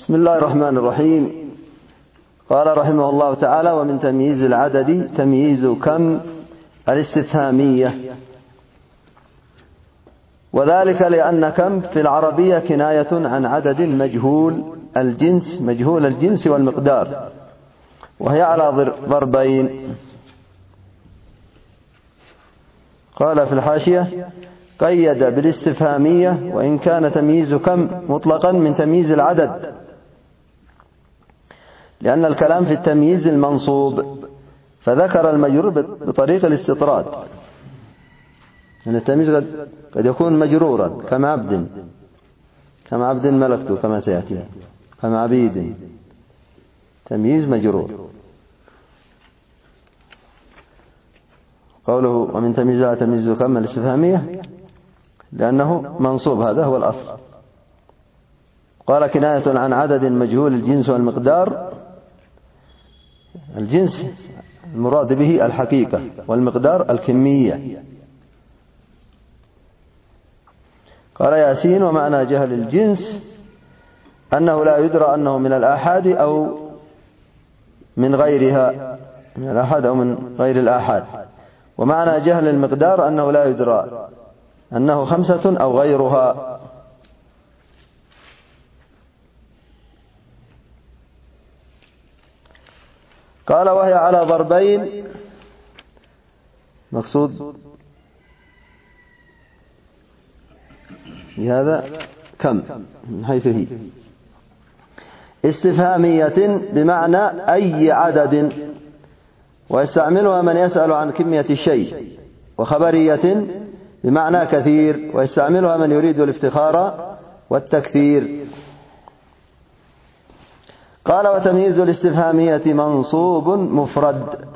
بسم الله الرحمن الرحيم. قال رحمه الله تعالى: ومن تمييز العدد تمييز كم الاستفهامية، وذلك لأن كم في العربية كناية عن عدد مجهول الجنس والمقدار، وهي على ضربين. قال في الحاشية: قيد بالاستفهامية وإن كان تمييز كم مطلقا من تمييز العدد، لأن الكلام في التمييز المنصوب، فذكر المجرور بطريق الاستطراد. يعني التمييز قد يكون مجرورا كما عبد ملكته كما سيأتي، كما عبيد، تمييز مجرور. قوله ومن تمييزها تمييز كم الاستفهامية لأنه منصوب، هذا هو الأصل. قال كناية عن عدد مجهول الجنس والمقدار. الجنس المراد به الحقيقة، والمقدار الكمية. قال ياسين: ومعنى جهل الجنس أنه لا يدرى أنه من الآحاد أو من غيرها، من الآحاد أو من غير الآحاد. ومعنى جهل المقدار أنه لا يدرى أنه 5 أو غيرها. قال وهي على ضربين، مقصود بهذا كم من حيث هي استفهامية بمعنى أي عدد، ويستعملها من يسأل عن كمية الشيء، وخبرية بمعنى كثير، ويستعملها من يريد الافتخار والتكثير. قال وتمييز الاستفهامية منصوب مفرد،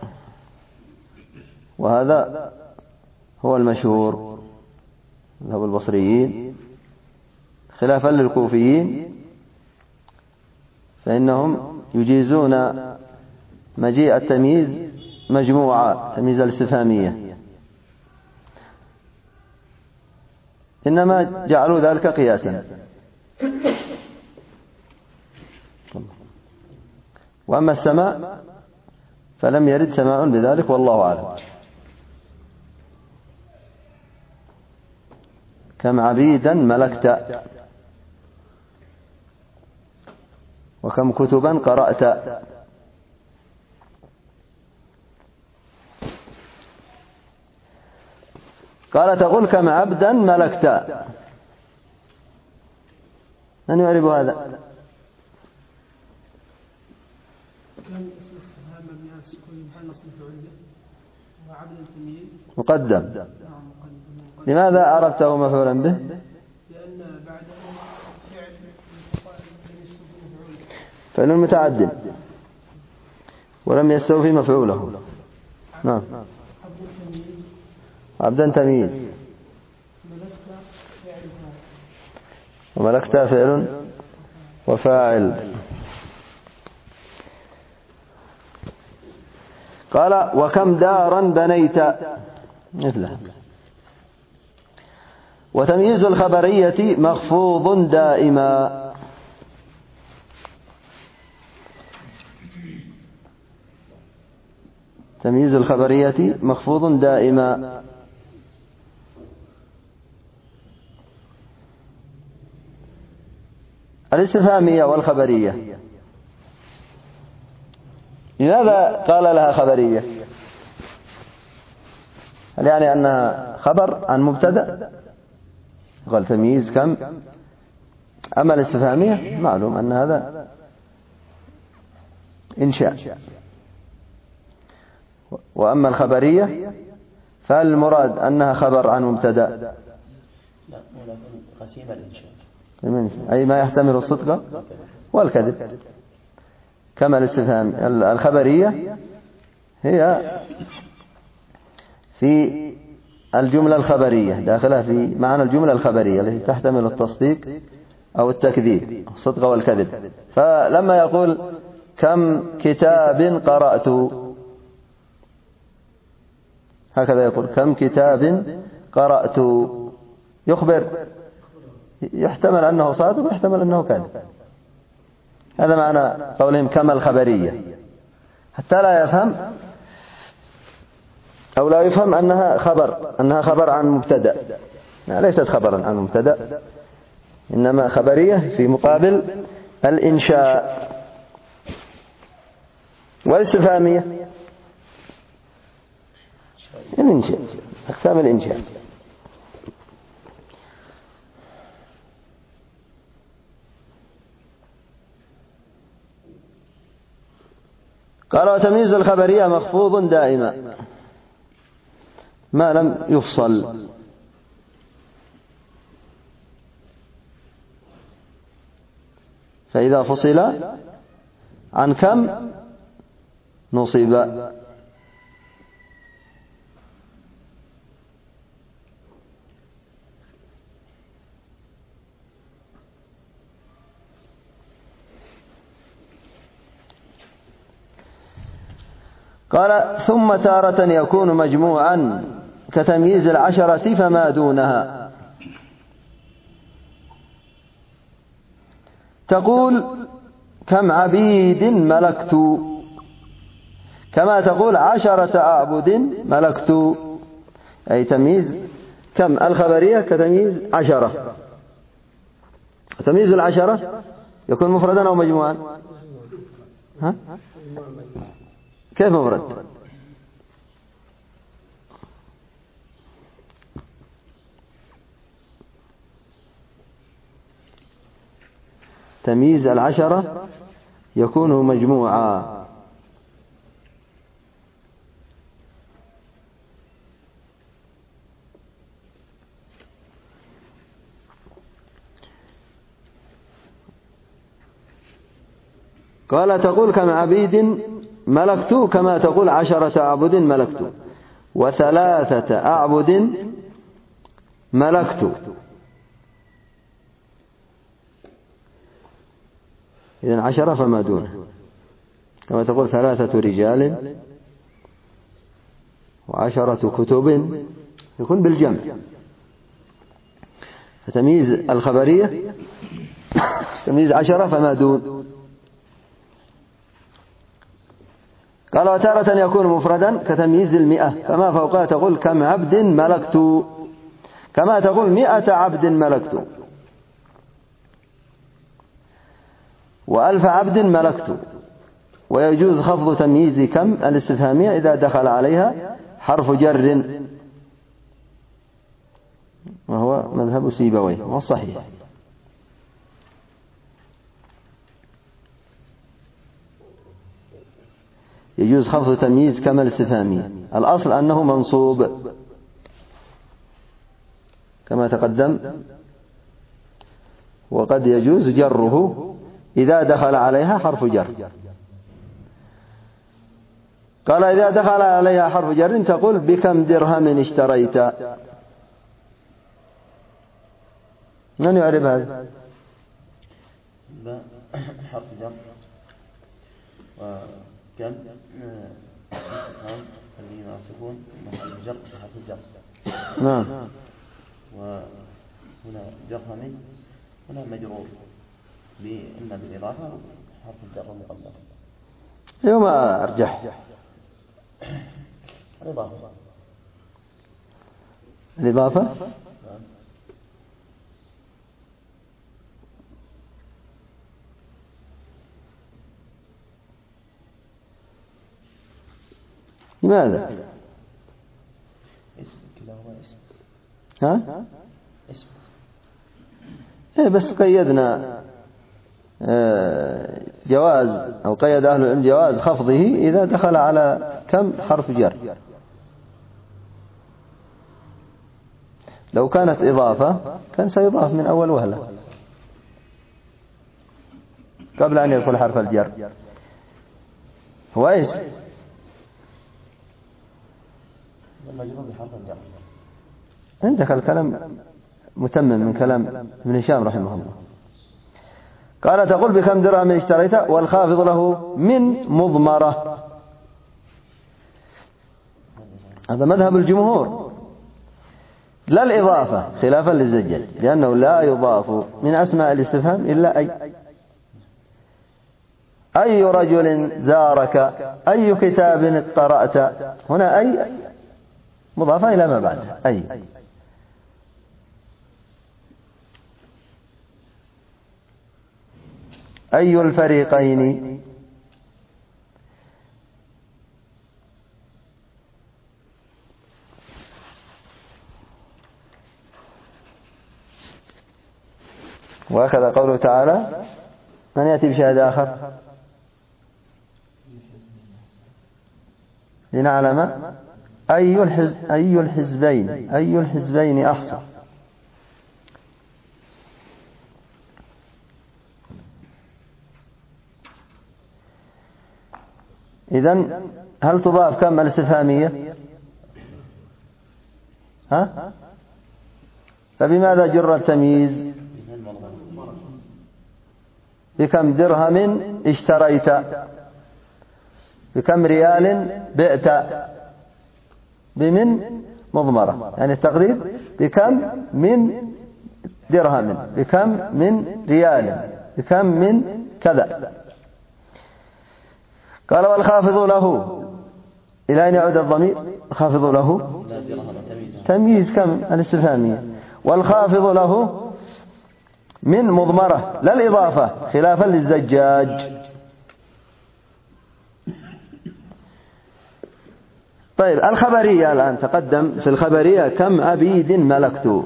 وهذا هو المشهور مذهب البصريين، خلافا للكوفيين، فإنهم يجيزون مجيء التمييز مجموعة، تمييز الاستفهامية، إنما جعلوا ذلك قياسا. وأما السماء فلم يرد سماء بذلك، والله أعلم. كم عبيدا ملكت، وكم كتبا قرأت. قال تقول كم عبدا ملكت، من يعرف هذا؟ مقدم. لماذا عرفته مفعولا به؟ لأن بعده فعل متعد ولم يستوفي مفعوله. نعم. عبدا تمييز، وملكت فعل وفاعل. قال وكم دارا بنيت مثله. وتمييز الخبرية مخفوض دائما. تمييز الخبرية مخفوض دائما. الاستفهامية والخبرية، لماذا قال لها خبرية؟ هل يعني أنها خبر عن مبتدأ؟ قال تمييز كم. أما الاستفهامية معلوم أن هذا إنشاء. وأما الخبرية فالمراد أنها خبر عن مبتدأ، أي ما يحتمل الصدق والكذب. كما الاستفهام الخبرية هي في الجملة الخبرية، داخلها في معنى الجملة الخبرية التي تحتمل التصديق أو التكذيب، الصدق والكذب. فلما يقول كم كتاب قرأت، هكذا يقول كم كتاب قرأت، يخبر، يحتمل أنه صادق ويحتمل أنه كاذب. هذا معنى قولهم كما الخبرية، حتى لا يفهم أو لا يفهم أنها خبر عن مبتدأ، ليست خبرا عن مبتدأ، إنما خبرية في مقابل الإنشاء. والاستفهامية الإنشاء، أقسام الإنشاء. قال وتمييز الخبرية مخفوض دائما ما لم يفصل، فإذا فصل عن كم نصب. قال ثم تارة يكون مجموعا كتمييز العشرة فما دونها. تقول كم عبيد ملكت، كما تقول 10 أعبد ملكت، أي تمييز كم الخبرية كتمييز 10. تمييز العشرة يكون مفردا أو مجموعا؟ ها؟ كيف مفرد؟ تمييز العشرة يكون مجموعا. قال تقول كم عبيد ملكت، كما تقول 10 أعبد ملكت، و3 أعبد ملكت. إذن 10 فما دونه، كما تقول 3 رجال و10 كتب، يكون بالجمع. فتمييز الخبرية تمييز 10 فما دون. قال وتارة يكون مفردا كتمييز 100، فما فوقها تقول كم عبد ملكت، كما تقول 100 عبد ملكت، و1000 عبد ملكت. ويجوز خفض تمييز كم الاستفهامية إذا دخل عليها حرف جر، وهو مذهب سيبويه والصحيح. يجوز خفض تمييز كم الاستفهامية، الأصل أنه منصوب كما تقدم، وقد يجوز جره إذا دخل عليها حرف جر. قال إذا دخل عليها حرف جر تقول بكم درهم اشتريت. من يعرف هذا؟ حرف جر، وكم استفهام الذين يصفون محل الجر حرف الجر. نعم. وهنا درهم، هنا مجرور إما بالإضافة أو حرف الجر المقدر. يوم أرجح الإضافة. لماذا؟ اسم كلاهما اسم. ها؟ اسم. إيه بس قيدنا جواز، أو قيد أهل العلم جواز خفضه إذا دخل على كم حرف جر. لو كانت إضافة كان سيضاف من أول وهلة قبل أن يدخل حرف الجر. هو إيش؟ عندك الكلام متمم من كلام ابن هشام رحمه الله. قال تقول بكم درهم اشتريت، والخافض له من مضمرة. هذا مذهب الجمهور، لا الإضافة خلافا للزجاج، لأنه لا يضاف من أسماء الاستفهام إلا أي. أي رجل زارك، أي كتاب قرأت. هنا أي مضافة إلى ما بعدها أي. أي الفريقين، وهكذا قوله تعالى: من يأتي بشاهد آخر لنعلم أي الحزبين أحصى. إذن هل تضاف كم الاستفهامية؟ فبماذا جر التمييز؟ بكم درهم اشتريت، بكم ريال بئت، بمن مضمرة، يعني التقدير بكم من درهم، بكم من ريال، بكم من كذا. قال: والخافض له، إلى أين يعود الضمير؟ الخافض له تمييز كم الاستفهامية، والخافض له من مضمرة لا الإضافة، خلافا للزجاج. طيب الخبرية الآن تقدم في الخبرية: كم عبيد ملكت.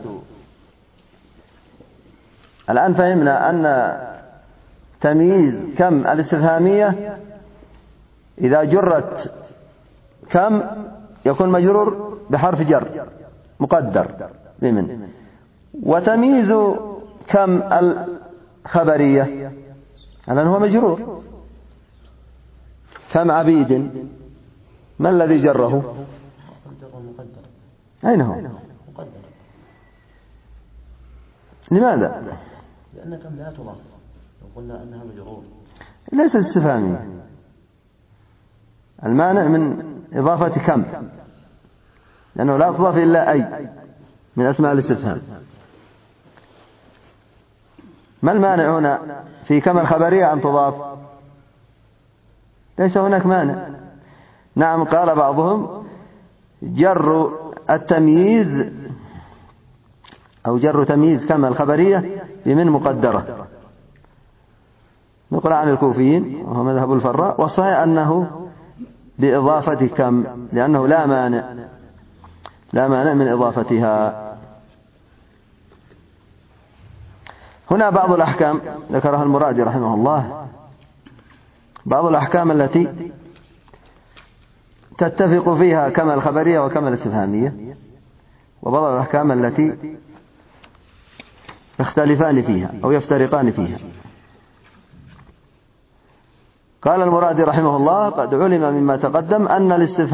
الآن فهمنا أن تمييز كم الاستفهامية إذا جرت كم يكون مجرور بحرف جر مقدر بمن، وتمييز كم الخبرية الآن هو مجرور. كم عبيد، ما الذي جره؟ أين هو؟ لماذا؟ لأن كم لا تضاف، لو قلنا أنها مجرور ليس استفهامية. المانع من إضافة كم لأنه لا تضاف إلا أي من أسماء الاستفهام. ما المانع هنا في كم الخبرية أن تضاف؟ ليس هناك مانع. نعم، قال بعضهم: جر التمييز أو جر تمييز كم الخبرية بمن مقدرة، نقل عن الكوفيين وهو مذهب الفراء، والصحيح أنه بإضافة كم، لأنه لا مانع من إضافتها. هنا بعض الأحكام ذكرها المرادي رحمه الله، بعض الأحكام التي تتفق فيها كما الخبرية وكما الاستفهامية، وبعض الأحكام التي يختلفان فيها أو يفترقان فيها. قال المرادي رحمه الله: قد علم مما تقدم أن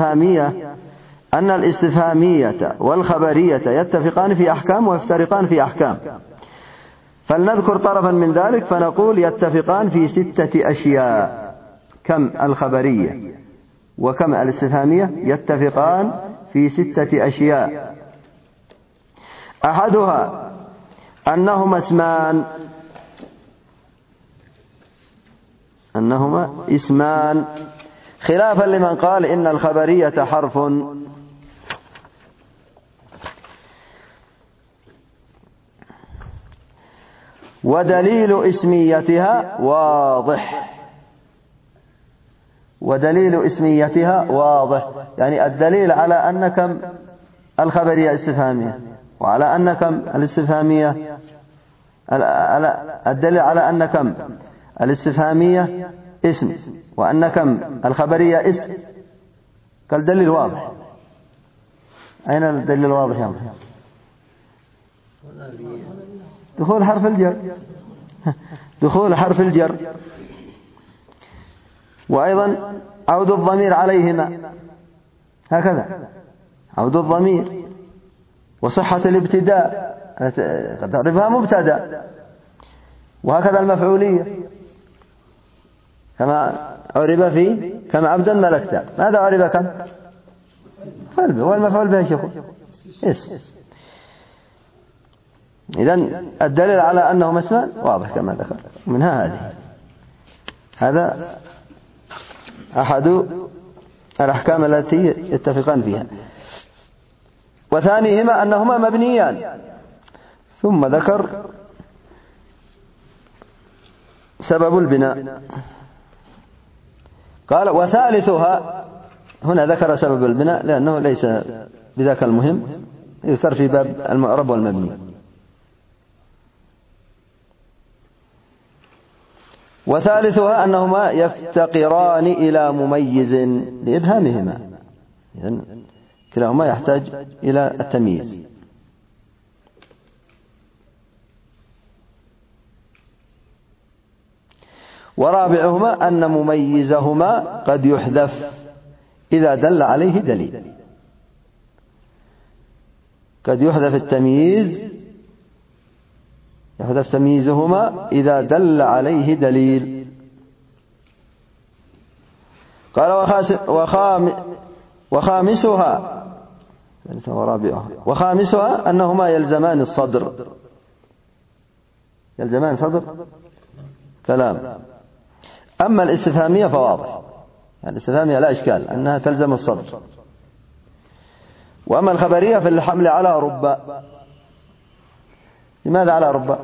الاستفهامية والخبرية يتفقان في أحكام ويفترقان في أحكام، فلنذكر طرفا من ذلك فنقول: يتفقان في 6 أشياء. كم الخبرية وكم الاستفهامية يتفقان في 6 أشياء. أحدها أنهما اسمان، خلافا لمن قال إن الخبرية حرف. ودليل اسميتها واضح، يعني الدليل على أن كم الخبرية استفهامية، وعلى أن كم الاستفهامية، الدليل على أن كم الاستفهامية اسم وأن كم الخبرية اسم كالدليل واضح. أين الدليل الواضح يا محمد؟ دخول حرف الجر، وأيضا عود الضمير عليهما، هكذا عود الضمير، وصحة الابتداء قد تعرفها مبتدأ، وهكذا المفعولية كما عرب في كما عبدا ملكتا. ماذا عرب كم؟ والمفعول به شيخ اسم. إذن الدليل على أنه اسمان واضح كما ذكر، منها هذه. هذا أحد الأحكام التي يتفقان فيها. وثانيهما أنهما مبنيان، ثم ذكر سبب البناء. قال وثالثها، هنا ذكر سبب البناء لأنه ليس بذاك المهم، يذكر في باب المعرب والمبني. وثالثها أنهما يفتقران إلى مميز لإبهامهما، إذن كلاهما يحتاج إلى التمييز. ورابعهما أن مميزهما قد يحذف إذا دل عليه دليل، قد يحذف التمييز، يحذف تمييزهما إذا دل عليه دليل. قال وخامسها أنهما يلزمان الصدر. يلزمان صدر كلام. أما الاستفهامية فواضح، يعني الاستفهامية لا إشكال أنها تلزم الصدر. وأما الخبرية فالحمل على ربا. لماذا على ربا؟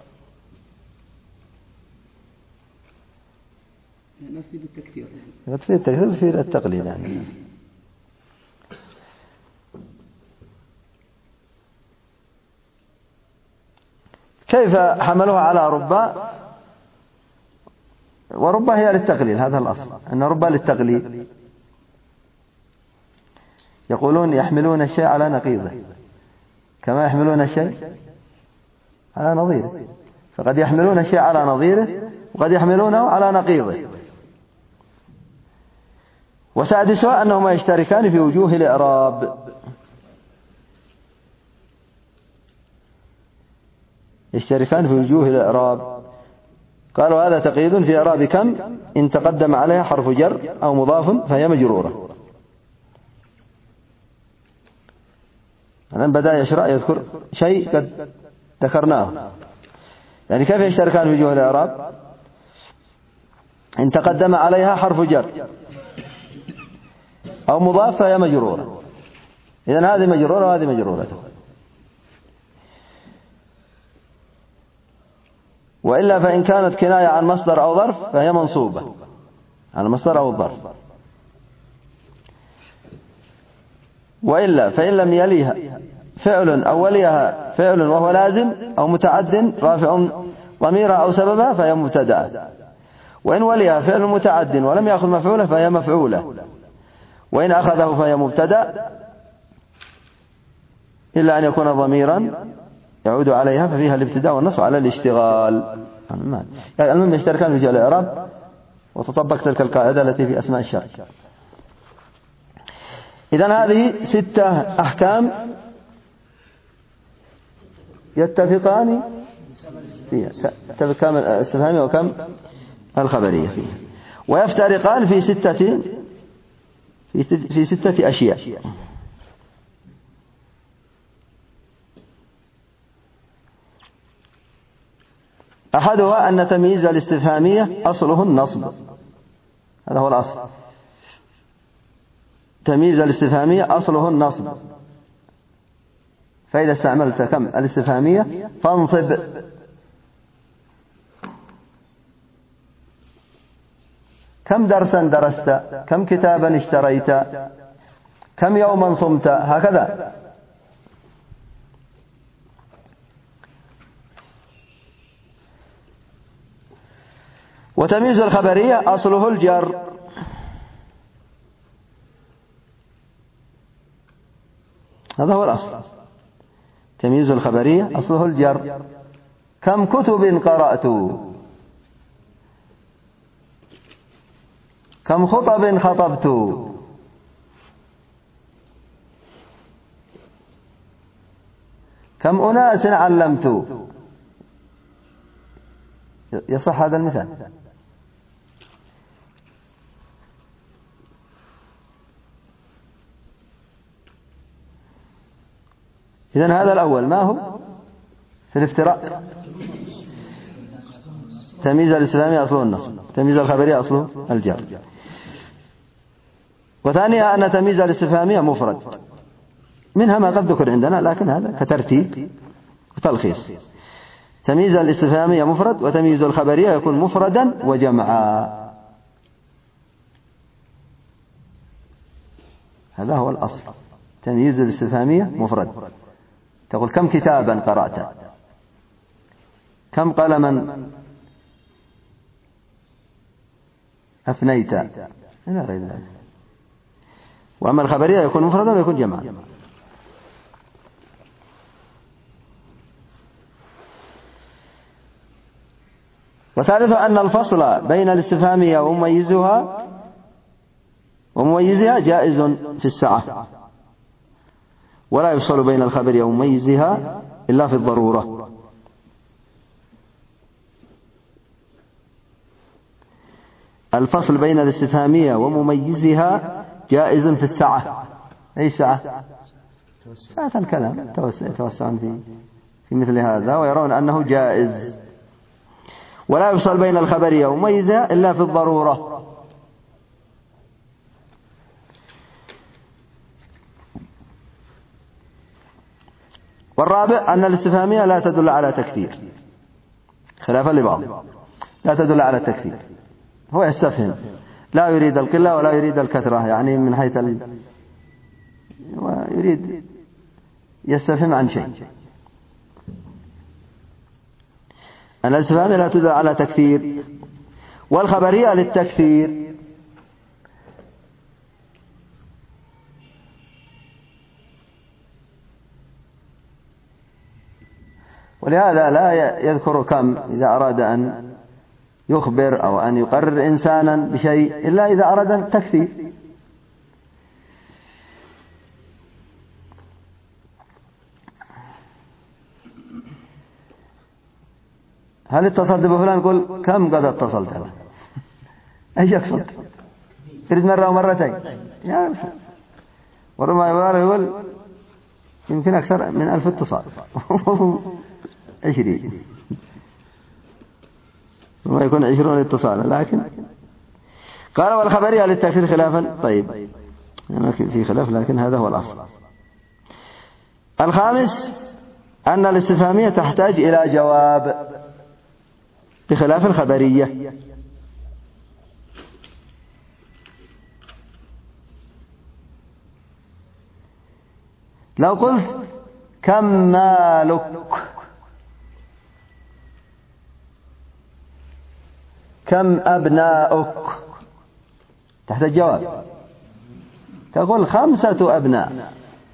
نفيد التكثير، تفيد التقليل يعني. كيف حملوها على ربا؟ وربا هي للتقليل، هذا الأصل أن ربا للتقليل. يقولون يحملون الشيء على نقيضه كما يحملون الشيء على نظيره، فقد يحملون الشيء على نظيره وقد يحملونه على نقيضه. وسادسها أنهما يشتركان في وجوه الإعراب. يشتركان في وجوه الإعراب. قالوا هذا تقييد في إعراب كم إن تقدم عليها حرف جر أو مضاف فهي مجرورة. الآن بدأ يشرع يذكر شيء قد ذكرناه، يعني كيف يشتركان في وجوه الإعراب؟ إن تقدم عليها حرف جر أو مضاف فهي مجرورة. إذن هذه مجرورة وهذه مجرورة. وإلا فإن كانت كناية عن مصدر أو ظرف فهي منصوبة على المصدر أو الظرف. وإلا فإن لم يليها فعل أو وليها فعل وهو لازم أو متعد رافع ضميرها أو سببها فهي مبتدأ. وإن وليها فعل متعد ولم يأخذ مفعوله فهي مفعولة. وإن أخذه فهي مبتدأ إلا أن يكون ضميرا يعود عليها ففيها الابتداء والنصب على الاشتغال. يعني المهم يشتركان في وجوه الإعراب وتطبق تلك القاعدة التي في أسماء الشرع. إذن هذه 6 أحكام يتفقان فيها، كم الاستفهامية وكم الخبرية فيها، ويفترقان في 6 أشياء. أحدها أن تمييز الاستفهامية أصله النصب، هذا هو الأصل. تمييز الاستفهامية أصله النصب، فإذا استعملت كم الاستفهامية فانصب. كم درسا درست، كم كتابا اشتريت، كم يوما صمت، هكذا. وتمييز الخبرية أصله الجر، هذا هو الأصل. تمييز الخبرية أصله الجر. كم كتب قرأت، كم خطب خطبت، كم أناس علمت. يصح هذا المثال؟ إذن هذا الأول ما هو في الافتراء؟ تمييز الاستفهامية أصله النصب. تمييز الخبرية أصله الجر. وثانيا أن تمييز الاستفهامية مفرد، منها ما قد ذكر عندنا لكن هذا كترتيب وتلخيص. تمييز الاستفهامية مفرد، وتمييز الخبرية يكون مفردا وجمعا. هذا هو الأصل. تمييز الاستفهامية مفرد، تقول كم كتابا قرأت، كم قلما أفنيت، إلى غير ذلك. وأما الخبرية يكون مفردا ويكون جمعا. وثالثا أن الفصل بين الاستفهامية ومميزها جائز في السعة، ولا يفصل بين الخبرية ومميزها إلا في الضرورة. الفصل بين الاستفهامية ومميزها جائز في السعة. أي سعة؟ سعة الكلام، يتوسعون في مثل هذا ويرون أنه جائز. ولا يفصل بين الخبرية ومميزها إلا في الضرورة. والرابع أن الاستفهامية لا تدل على تكثير، خلافا لبعض، لا تدل على التكثير. هو يستفهم، لا يريد القلة ولا يريد الكثرة، يعني من حيث ويريد يستفهم عن شيء. أن الاستفهامية لا تدل على تكثير، والخبرية للتكثير. ولهذا لا يذكر كم إذا أراد أن يخبر أو أن يقرر إنسانا بشيء إلا إذا أراد التكثير. هل اتصلت بفلان؟ يقول كم قد اتصلت به؟ ايش يقصد؟ تريد مرة ومرتين؟ وربما يقول يمكن أكثر من 1000 اتصال 20، وما يكون 20 اتصالا. لكن قال والخبرية للتأكيد خلافا. طيب يعني في خلاف، لكن هذا هو الأصل. الخامس أن الاستفهامية تحتاج إلى جواب بخلاف الخبرية. لو قلت كم مالك، كم أبناؤك، تحتاج جواب. تقول 5 أبناء.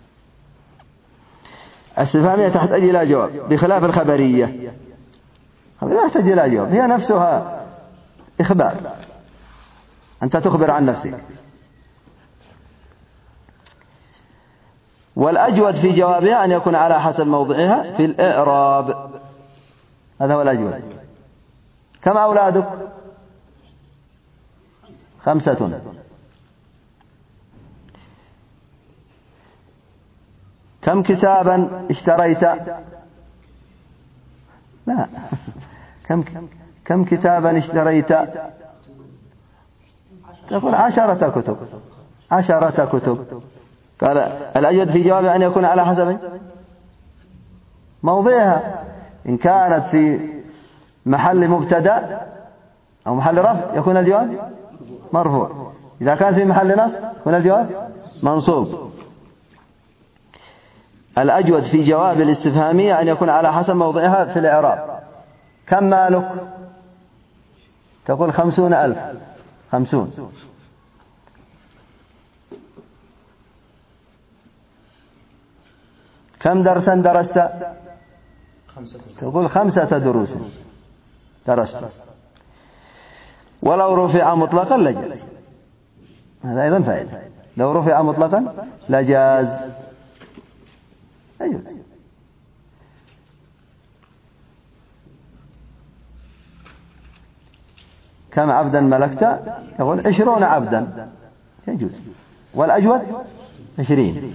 الاستفهامية تحتاج إلى جواب بخلاف الخبرية، لا تحتاج إلى جواب، هي نفسها إخبار، أنت تخبر عن نفسك. والأجود في جوابها أن يكون على حسب موضعها في الإعراب، هذا هو الأجود. كم أولادك؟ 5. كم كتابا اشتريت؟ لا، كم كتابا اشتريت؟ تقول 10 كتب. 10 كتب. قال الأجود في جوابها أن يكون على حسب موضعها. إن كانت في محل مبتدأ أو محل رفع يكون الجواب مرفوع، إذا كان في محل نصب يكون الجواب منصوب. الأجود في جواب الاستفهامية أن يكون على حسب موضعها في الإعراب. كم مالك؟ تقول 50,000. 50. كم درسا درست؟ تقول 5 دروس درست. ولو رفع مطلقا لجاز، هذا أيضا فائدة. لو رفع مطلقا لجاز. أيوة. كم عبدا ملكت؟ يقول 20 عبدا، يجوز. والأجود 20.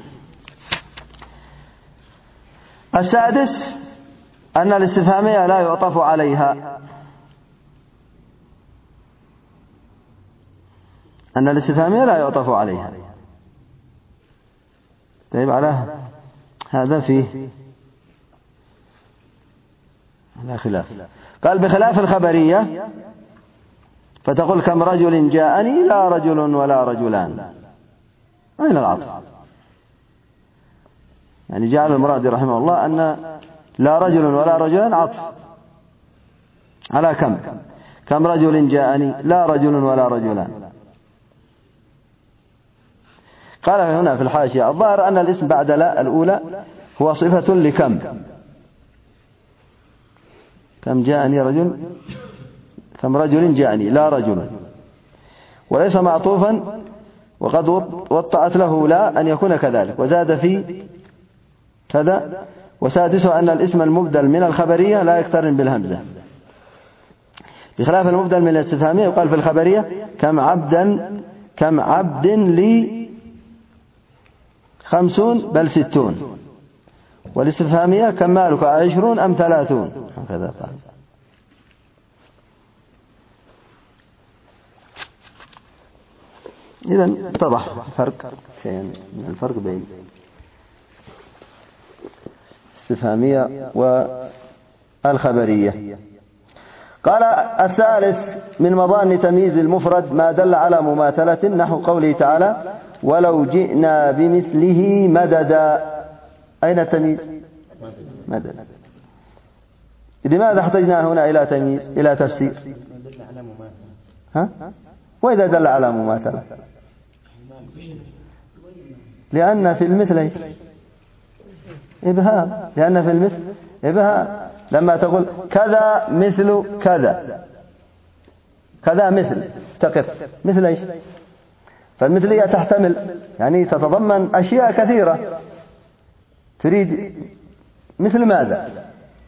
السادس أن الاستفهامية لا يعطف عليها، أن الاستفهامية لا يعطف عليها. طيب على هذا فيه لا خلاف. قال بخلاف الخبرية فتقول كم رجل جاءني لا رجل ولا رجلان. أين العطف؟ يعني جعل المراد رحمه الله أن لا رجل ولا رجلان عطف على كم رجل جاءني لا رجل ولا رجلان. قال هنا في الحاشية الظاهر أن الاسم بعد لا الأولى هو صفة لكم. كم جاءني رجل، كم رجل جاءني لا رجل، وليس معطوفا، وقد وطأت له لا أن يكون كذلك، وزاد في كذا. وسادسه أن الاسم المبدل من الخبرية لا يقترن بالهمزة، بخلاف المبدل من الاستفهامية. يقال في الخبرية كم عبد لي 50 بل 60، والاستفهامية كم مالك 20 أم 30 هكذا قال. إذن اتضح فرق شيئا من الفرق بين الاستفهامية والخبرية. قال الثالث من مظان تمييز المفرد ما دل على مماثلة، نحو قوله تعالى ولو جئنا بمثله مددا. أين التمييز؟ مددا. لماذا احتجنا هنا إلى تمييز إلى تفسير؟ ها؟ وإذا دل على مماثلة؟ لأن في المثل إبهام، لأن في المثل إبهام. لما تقول كذا مثل كذا، كذا مثل تقف مثل إيش؟ فالمثلية تحتمل يعني تتضمن أشياء كثيرة، تريد مثل ماذا؟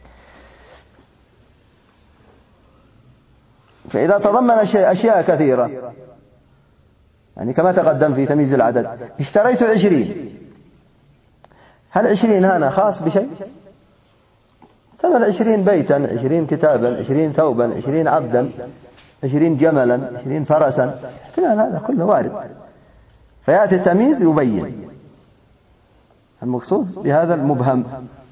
فإذا تضمن أشياء كثيرة يعني كما تقدم في تمييز العدد، اشتريت 20، هل 20 هنا خاص بشيء؟ ثمن 20 بيتا، 20 كتابا، 20 ثوبا، 20 عبدا، 20 جملا، 20 فرسا، احتمال هذا كله وارد. فيأتي التمييز يبين المقصود بهذا المبهم.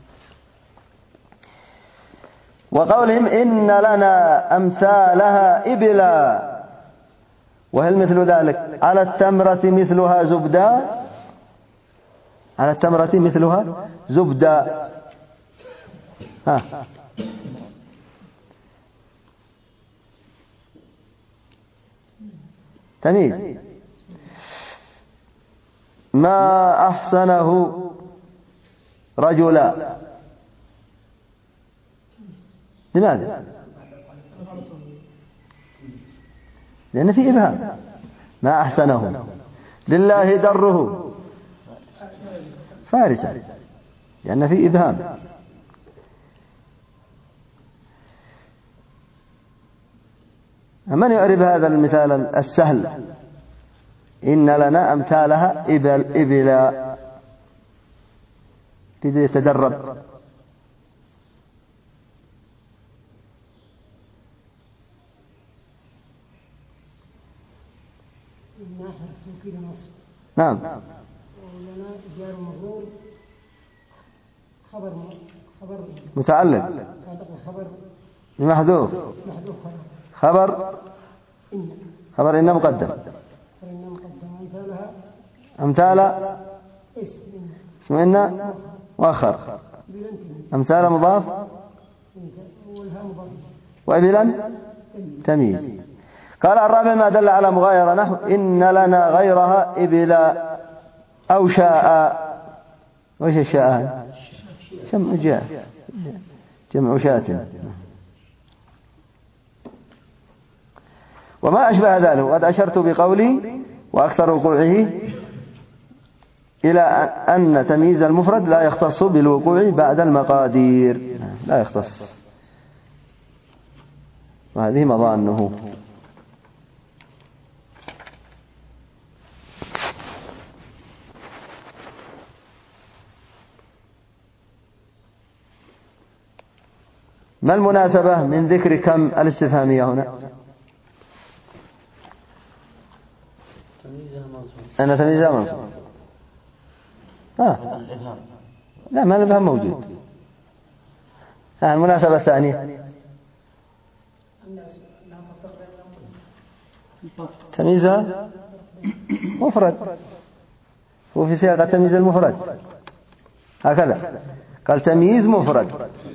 وقولهم إن لنا أمثالها إبلا، وهل مثل ذلك؟ على التمرة مثلها زبدا، على التمرة مثلها زبدا. تمييز. ما أحسنه رجلا، لماذا؟ لأن في إبهام. ما أحسنه، لله دره فارسا، لأن في إبهام. من يعرف هذا المثال السهل؟ إن لنا أمثالها إبلا، كده يتدرب. نعم. ولنا جار مجرور خبر متعلق خبر محذوف، خبر إن مقدم، أمثال اسم إن مؤخر، أمثال مضاف، وإبلا تمييز. قال الرابع ما دل على مغايرة، نحو إن لنا غيرها إبلا أو شاء. وإيش الشاء؟ جمع شاة. وما أشبه ذلك، وقد أشرت بقولي وأكثر وقوعه إلى أن تمييز المفرد لا يختص بالوقوع بعد المقادير، لا يختص، وهذه مظانه. ما المناسبة من ذكر كم الاستفهامية هنا؟ أن تمييزها منصوب. لا، ما الإبهام موجود. المناسبة الثانية تمييزها مفرد، وفي سياق تمييز المفرد هكذا قال تمييز مفرد،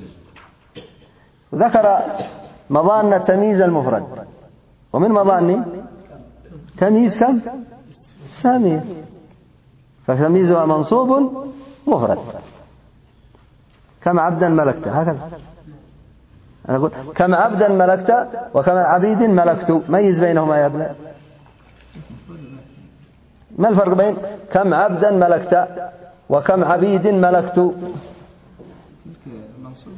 وذكر مظان التمييز المفرد، ومن مظانه تمييز كم؟ ثانية، فتمييزها منصوب مفرد. كم عبدا ملكت، هكذا أنا أقول كم عبدا ملكت وكم عبيد ملكت، ميز بينهما يا ابن. ما الفرق بين كم عبدا ملكت وكم عبيد ملكت؟ منصوب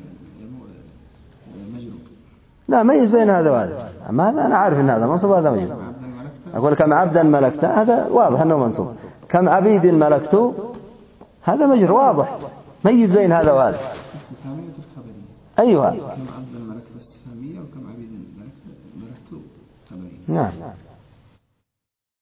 مجرور. لا، ميز بين هذا وهذا. أما هذا أنا عارف أن هذا منصوب وهذا مجرور. أقول كم عبدا ملكت هذا واضح أنه منصوب، كم عبيد ملكت هذا مجرور واضح، ميز بين هذا وهذا. أيها كم عبدا ملكت استفهامية وكم عبيد ملكت خبرية. نعم.